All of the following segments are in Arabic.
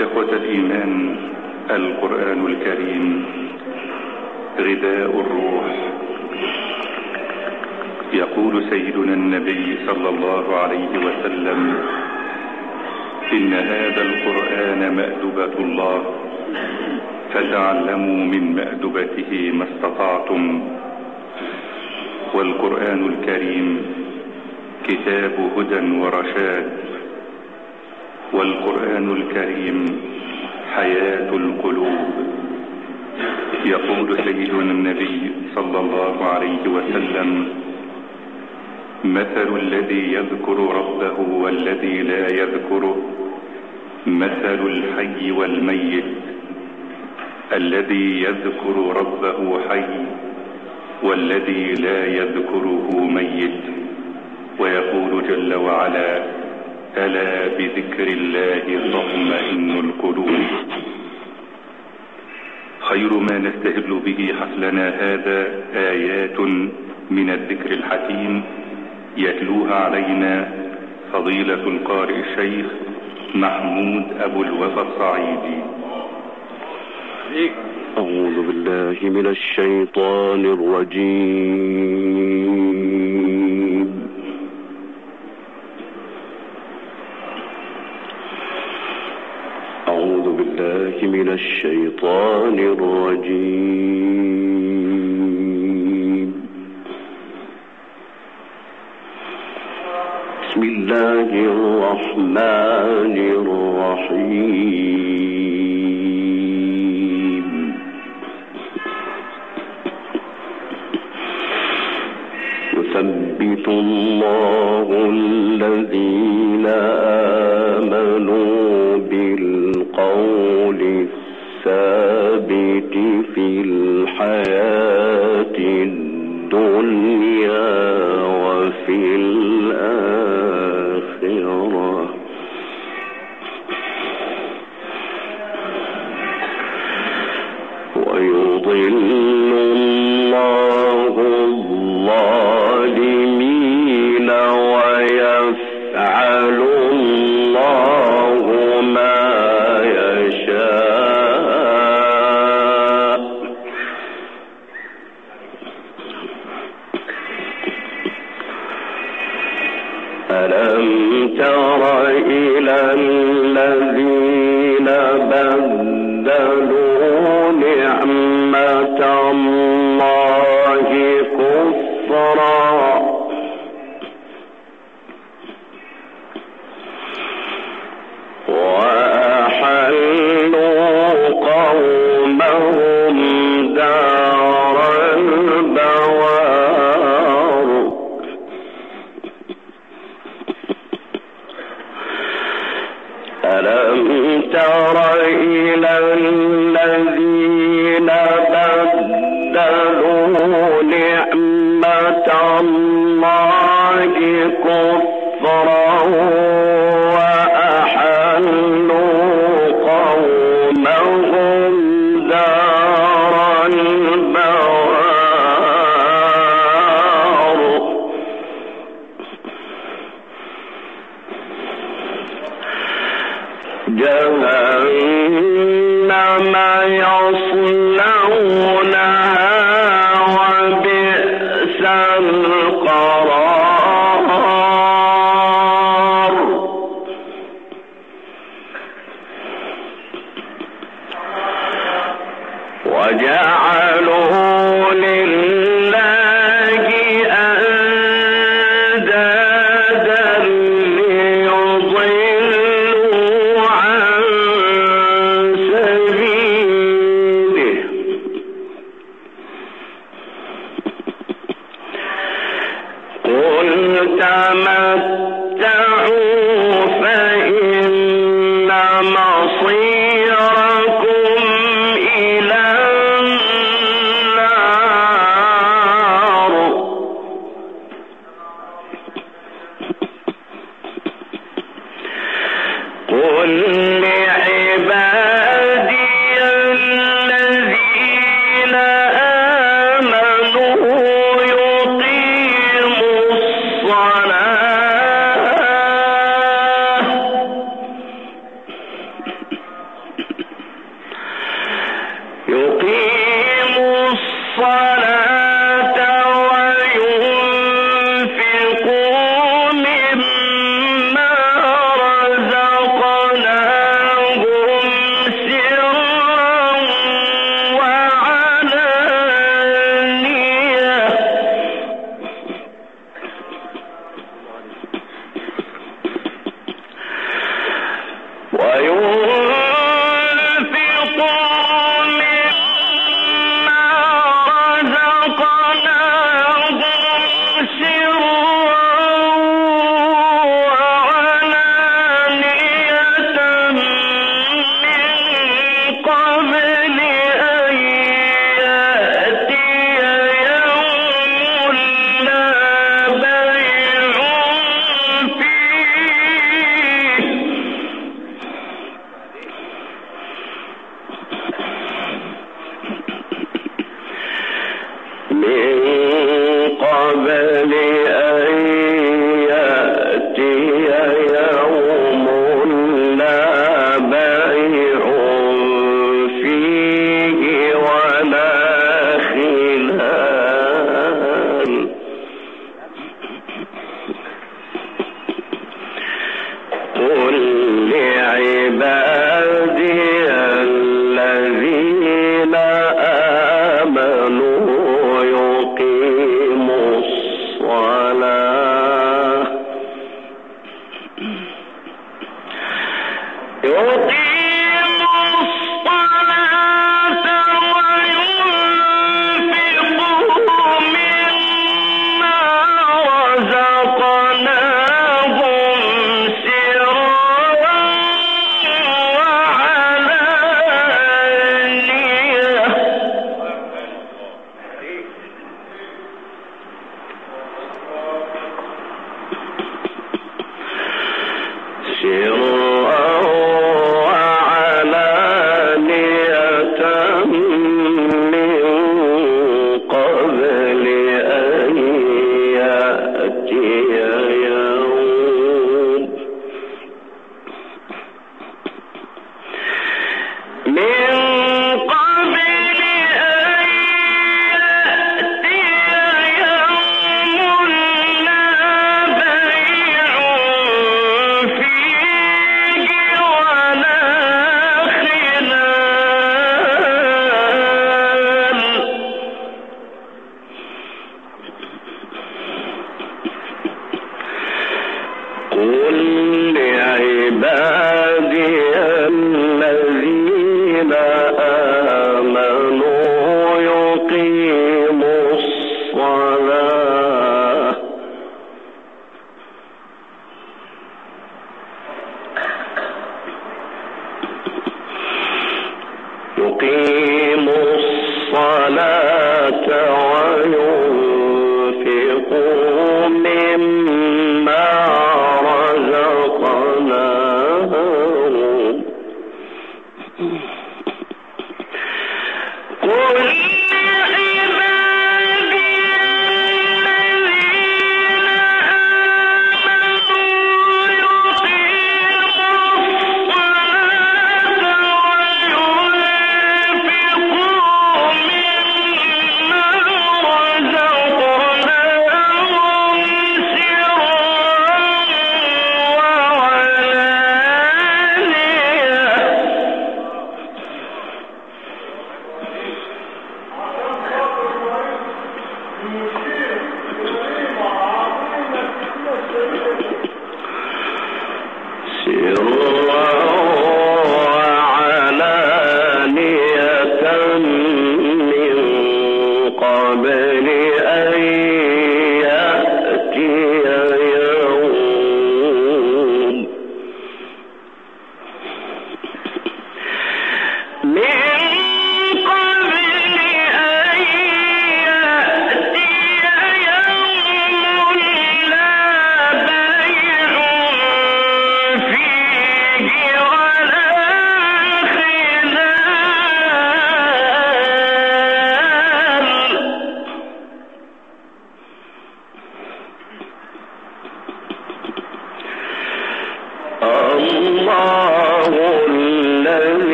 إخوة الإيمان، القرآن الكريم غذاء الروح. يقول سيدنا النبي صلى الله عليه وسلم: إن هذا القرآن مأدبة الله، فتعلموا من مأدبته ما استطعتم. والقرآن الكريم كتاب هدى ورشاد، والقرآن الكريم حياة القلوب. يقول سيدنا النبي صلى الله عليه وسلم: مثل الذي يذكر ربه والذي لا يذكره مثل الحي والميت، الذي يذكر ربه حي والذي لا يذكره ميت. ويقول جل وعلا: ألا بذكر الله تطمئن القلوب. خير ما نستهل به حفلنا هذا آيات من الذكر الحكيم يتلوها علينا فضيلة القارئ الشيخ محمود أبو الوفا الصعيدي. أعوذ بالله من الشيطان الرجيم. أعوذ بالله من الشيطان الرجيم. بسم الله الرحمن الرحيم. يثبت الله الذين آمنوا بالقول الثابت في الحياة الدنيا وفي الآخرة، ويضل الله الظالمين ويفعل الله ما يشاء. ألم تر إلى الذين بدلوا نعمة الله كفرا وأحلوا قومهم دار البوار. ألم تر إلى الذين بدلوا نعمة الله كفرا وأحلوا قومهم دار البوار. جهنم يصلونها وبئس القرار. وجعلوا لله أندادا ليضلوا عن سبيله. قل تمتعوا فإن مصيركم إلى النار.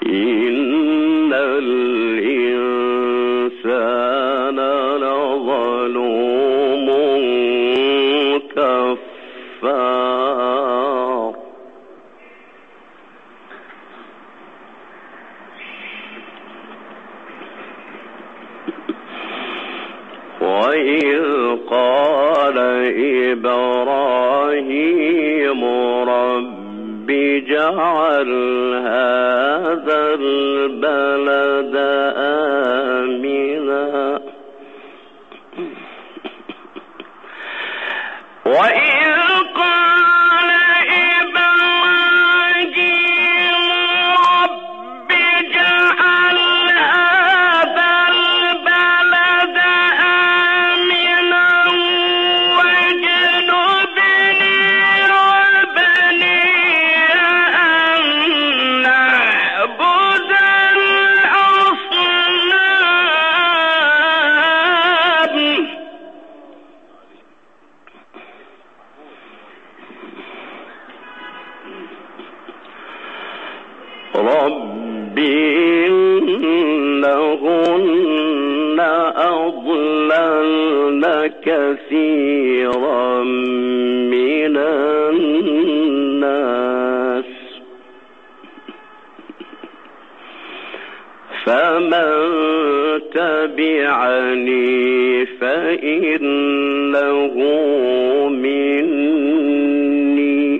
إن الإنسان لظلوم كفار وإذ قال إبراهيم رب اجعل هذا البلد آمنا وإذ قال إبراهيم رب اجعل هذا البلد آمنا واجنبني وبني أن نعبد الأصنام رب إنهن أضللن كثيرا من الناس فمن تبعني فإنه مني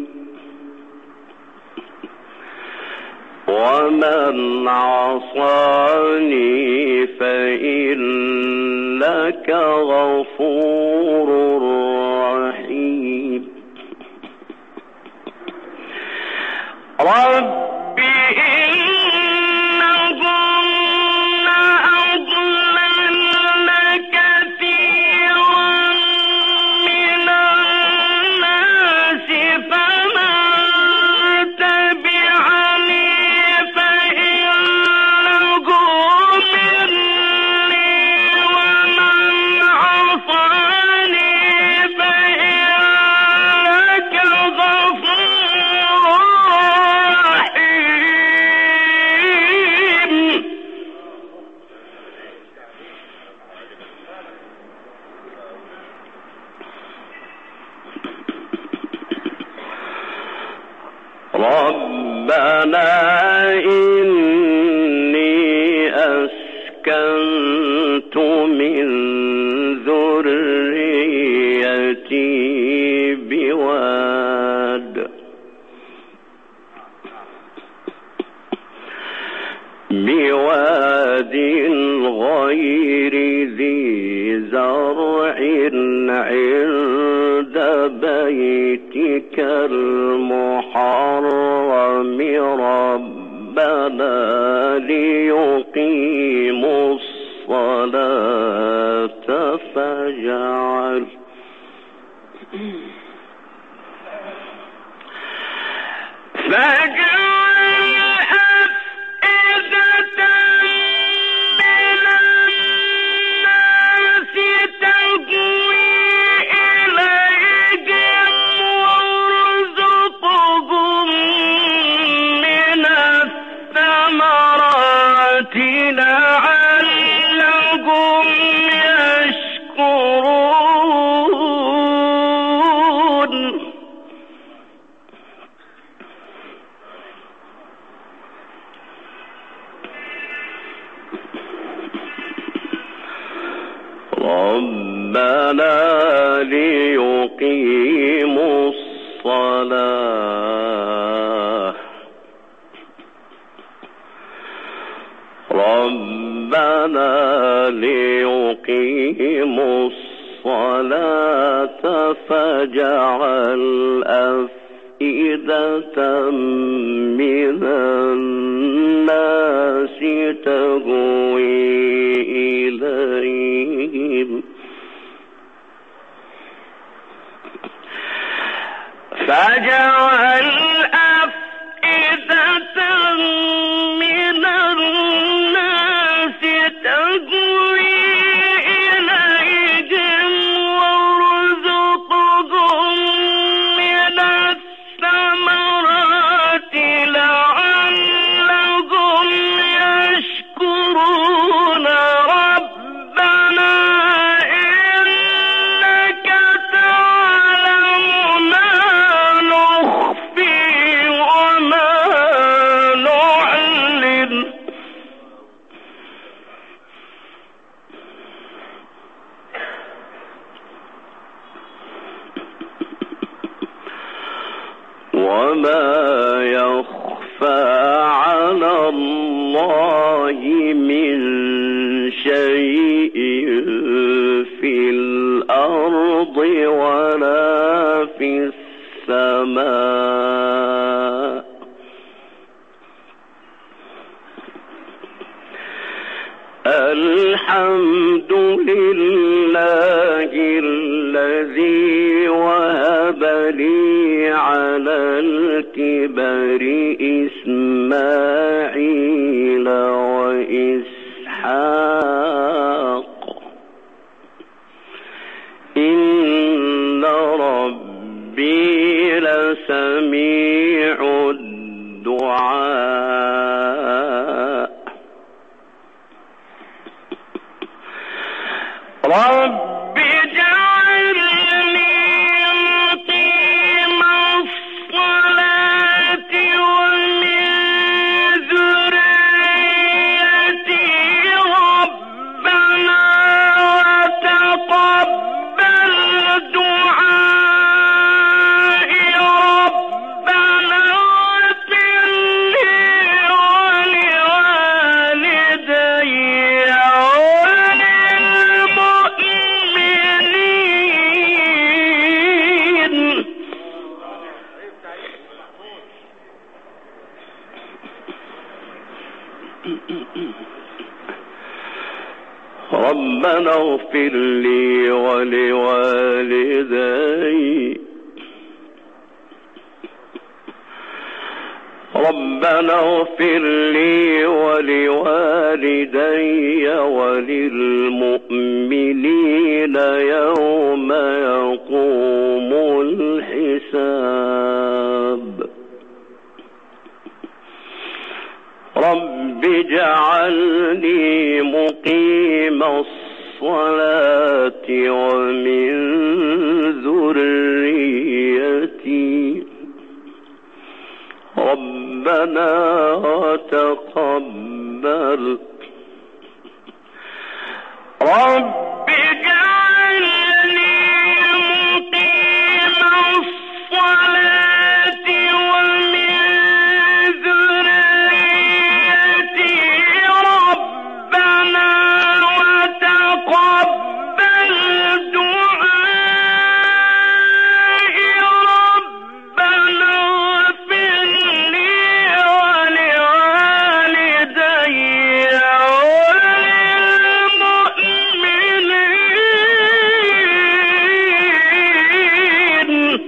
ومن عصاني فإنك غفور رحيم رب إنهن أضللن كثيرا من الناس فمن تبعني فإنه مني ومن عصاني فإنك غفور رحيم ربنا إني أسكنت من ذريتي بواد غير ذي زرع عند بيتك المحرم ربنا ليقيموا الصلاة فاجعل لعلهم يشكرون ربنا ليقيموا الصلاة فاجعل أفئدة من الناس تهوي إليهم فاجعل أفئدة من الناس تهوي إليهم وارزقهم من الثمرات لعلهم شيء في الأرض ولا في السماء الحمد لله الذي وهب لي على الكبر إسماعيل وإسحاق إن ربي لسميع الدعاء رب اجعلني مقيم الصلاة ومن ذريتي ربنا وتقبل دعائي ربنا اغفر لي ولوالدي ربنا اغفر لي ولوالدي ربنا اغفر لي ولوالدي وللمؤمنين يوم يقوم الحساب رب اجعلني مقيم الصلاة ومن ذريتي ربنا وتقبل رب اجعلني مقيم الصلاة ومن ذريتي ربنا وتقبل دعائي ربنا اغفر لي ولوالدي وللمؤمنين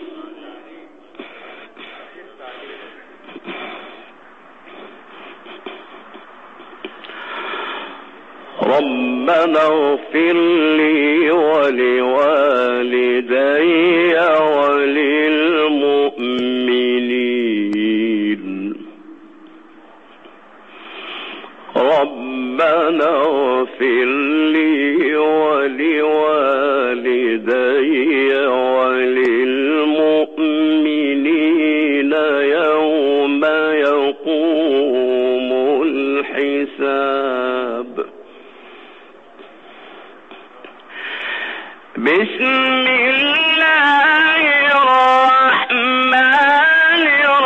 ربنا اغفر لي ولوالدي وللمؤمنين ربنا اغفر لي ولوالدي وللمؤمنين يوم يقوم الحساب بسم الله الرحمن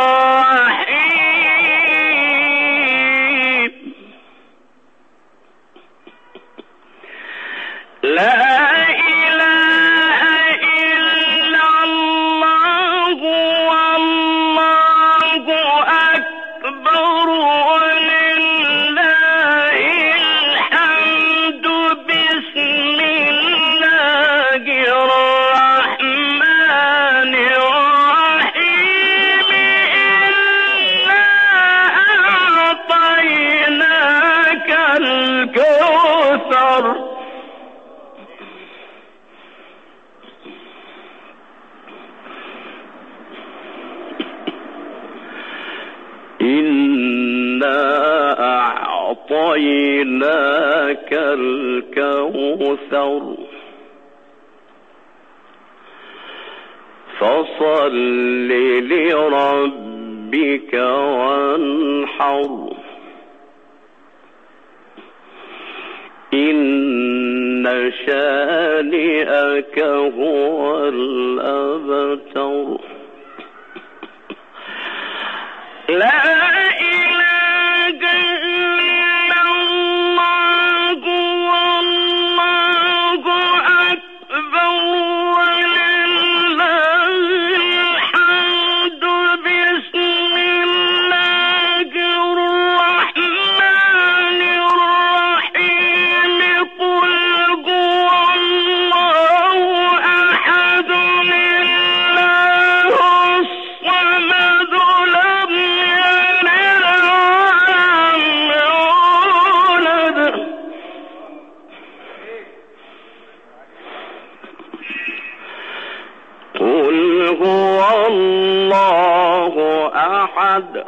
الرحيم لا إله إلا الله والله أكبر ولله الحمد بسم الله الرحمن الرحيم إنا أعطيناك الكوثر إنا أعطيناك الكوثر فصل لربك وانحر إن شانئك هو الأبتر لا إله إلا الله أحد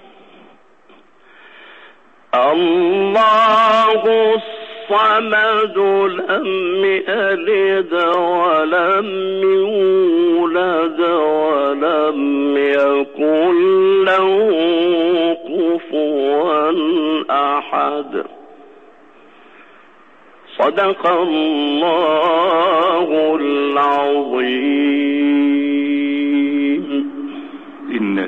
الله الصمد لم يلد ولم يولد ولم يكن له كفوا أحد. صدق الله العظيم.